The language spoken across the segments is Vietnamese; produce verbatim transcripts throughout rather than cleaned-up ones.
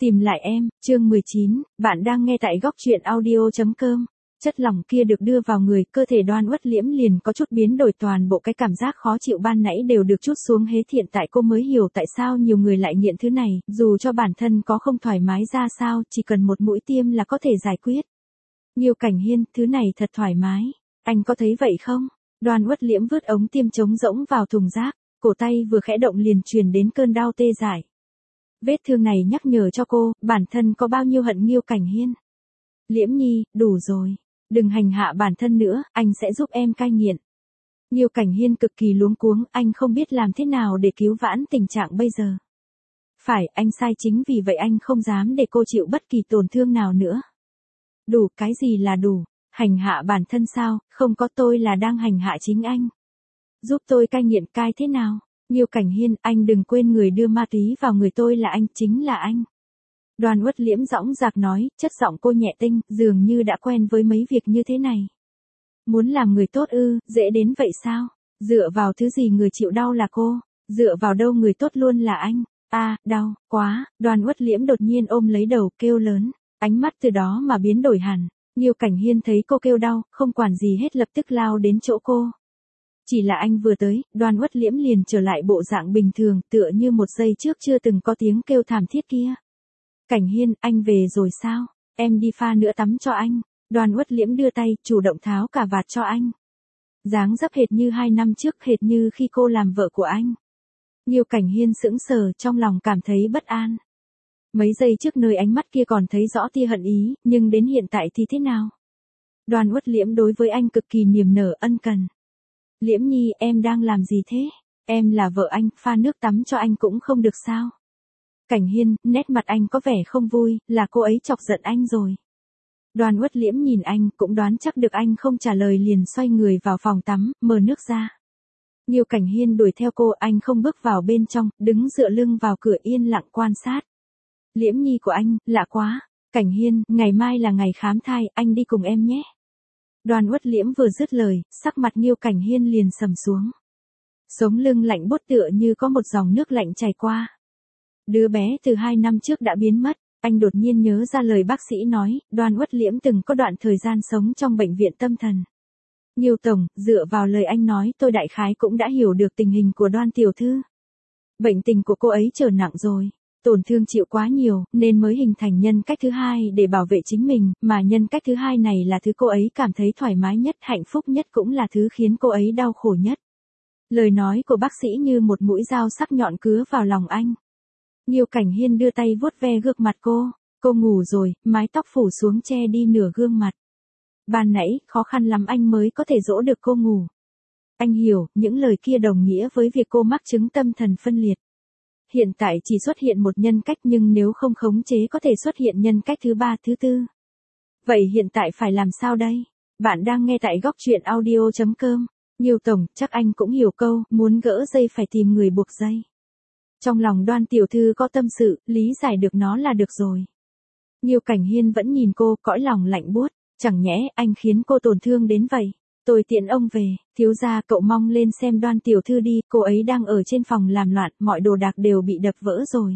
Tìm lại em, chương mười chín, bạn đang nghe tại góc truyện audio.com. Chất lỏng kia được đưa vào người, cơ thể Đoan Uất Liễm liền có chút biến đổi, toàn bộ cái cảm giác khó chịu ban nãy đều được trút xuống hết. Hiện tại cô mới hiểu tại sao nhiều người lại nghiện thứ này, dù cho bản thân có không thoải mái ra sao, chỉ cần một mũi tiêm là có thể giải quyết. Nhiêu Cảnh Hiên, thứ này thật thoải mái, anh có thấy vậy không? Đoan Uất Liễm vứt ống tiêm trống rỗng vào thùng rác, cổ tay vừa khẽ động liền truyền đến cơn đau tê dại. Vết thương này nhắc nhở cho cô, bản thân có bao nhiêu hận Nhiêu Cảnh Hiên. Liễm Nhi, đủ rồi. Đừng hành hạ bản thân nữa, anh sẽ giúp em cai nghiện. Nhiêu Cảnh Hiên cực kỳ luống cuống, anh không biết làm thế nào để cứu vãn tình trạng bây giờ. Phải, anh sai, chính vì vậy anh không dám để cô chịu bất kỳ tổn thương nào nữa. Đủ, cái gì là đủ? Hành hạ bản thân sao? Không có, tôi là đang hành hạ chính anh. Giúp tôi cai nghiện, cai thế nào? Nhiêu Cảnh Hiên, anh đừng quên người đưa ma túy vào người tôi là anh, chính là anh. Đoan Uất Liễm dõng dạc nói, chất giọng cô nhẹ tinh, dường như đã quen với mấy việc như thế này. Muốn làm người tốt ư, dễ đến vậy sao? Dựa vào thứ gì người chịu đau là cô? Dựa vào đâu người tốt luôn là anh? A, à, đau, quá. Đoan Uất Liễm đột nhiên ôm lấy đầu, kêu lớn, ánh mắt từ đó mà biến đổi hẳn. Nhiêu Cảnh Hiên thấy cô kêu đau, không quản gì hết lập tức lao đến chỗ cô. Chỉ là anh vừa tới, Đoan Uất Liễm liền trở lại bộ dạng bình thường, tựa như một giây trước chưa từng có tiếng kêu thảm thiết kia. Cảnh Hiên, anh về rồi sao? Em đi pha nữa tắm cho anh. Đoan Uất Liễm đưa tay, chủ động tháo cả vạt cho anh. Dáng dấp hệt như hai năm trước, hệt như khi cô làm vợ của anh. Nhiêu Cảnh Hiên sững sờ, trong lòng cảm thấy bất an. Mấy giây trước nơi ánh mắt kia còn thấy rõ tia hận ý, nhưng đến hiện tại thì thế nào? Đoan Uất Liễm đối với anh cực kỳ niềm nở ân cần. Liễm Nhi, em đang làm gì thế? Em là vợ anh, pha nước tắm cho anh cũng không được sao? Cảnh Hiên, nét mặt anh có vẻ không vui, là cô ấy chọc giận anh rồi. Đoan Uất Liễm nhìn anh, cũng đoán chắc được anh không trả lời liền xoay người vào phòng tắm, mở nước ra. Nhiêu Cảnh Hiên đuổi theo cô, anh không bước vào bên trong, đứng dựa lưng vào cửa yên lặng quan sát. Liễm Nhi của anh, lạ quá. Cảnh Hiên, ngày mai là ngày khám thai, anh đi cùng em nhé. Đoan Uất Liễm vừa dứt lời, sắc mặt Nhiêu Cảnh Hiên liền sầm xuống. Sống lưng lạnh buốt tựa như có một dòng nước lạnh chảy qua. Đứa bé từ hai năm trước đã biến mất, anh đột nhiên nhớ ra lời bác sĩ nói, Đoan Uất Liễm từng có đoạn thời gian sống trong bệnh viện tâm thần. Nhiêu tổng, dựa vào lời anh nói tôi đại khái cũng đã hiểu được tình hình của Đoan tiểu thư. Bệnh tình của cô ấy trở nặng rồi. Tổn thương chịu quá nhiều, nên mới hình thành nhân cách thứ hai để bảo vệ chính mình, mà nhân cách thứ hai này là thứ cô ấy cảm thấy thoải mái nhất, hạnh phúc nhất, cũng là thứ khiến cô ấy đau khổ nhất. Lời nói của bác sĩ như một mũi dao sắc nhọn cứa vào lòng anh. Nhiêu Cảnh Hiên đưa tay vuốt ve gương mặt cô, cô ngủ rồi, mái tóc phủ xuống che đi nửa gương mặt. Ban nãy, khó khăn lắm anh mới có thể dỗ được cô ngủ. Anh hiểu, những lời kia đồng nghĩa với việc cô mắc chứng tâm thần phân liệt. Hiện tại chỉ xuất hiện một nhân cách, nhưng nếu không khống chế có thể xuất hiện nhân cách thứ ba, thứ tư. Vậy hiện tại phải làm sao đây? Bạn đang nghe tại góc truyện audio.com. Nhiêu tổng, chắc anh cũng hiểu câu, muốn gỡ dây phải tìm người buộc dây. Trong lòng Đoan tiểu thư có tâm sự, lý giải được nó là được rồi. Nhiêu Cảnh Hiên vẫn nhìn cô, cõi lòng lạnh buốt, chẳng nhẽ anh khiến cô tổn thương đến vậy. Tôi tiễn ông về, thiếu gia cậu mong lên xem Đoan tiểu thư đi, cô ấy đang ở trên phòng làm loạn, mọi đồ đạc đều bị đập vỡ rồi.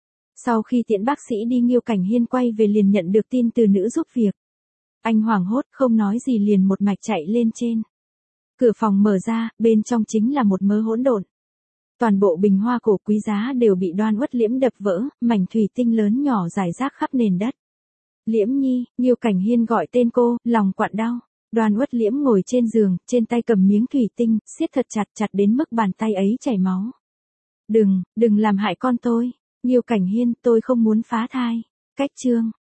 Sau khi tiễn bác sĩ đi, Nhiêu Cảnh Hiên quay về liền nhận được tin từ nữ giúp việc. Anh hoảng hốt, không nói gì liền một mạch chạy lên trên. Cửa phòng mở ra, bên trong chính là một mớ hỗn độn. Toàn bộ bình hoa cổ quý giá đều bị Đoan Uất Liễm đập vỡ, mảnh thủy tinh lớn nhỏ rải rác khắp nền đất. Liễm Nhi, Nhiêu Cảnh Hiên gọi tên cô, lòng quặn đau. Đoan Uất Liễm ngồi trên giường, trên tay cầm miếng thủy tinh, siết thật chặt chặt đến mức bàn tay ấy chảy máu. Đừng, đừng làm hại con tôi. Nhiêu Cảnh Hiên, tôi không muốn phá thai. Cách chương.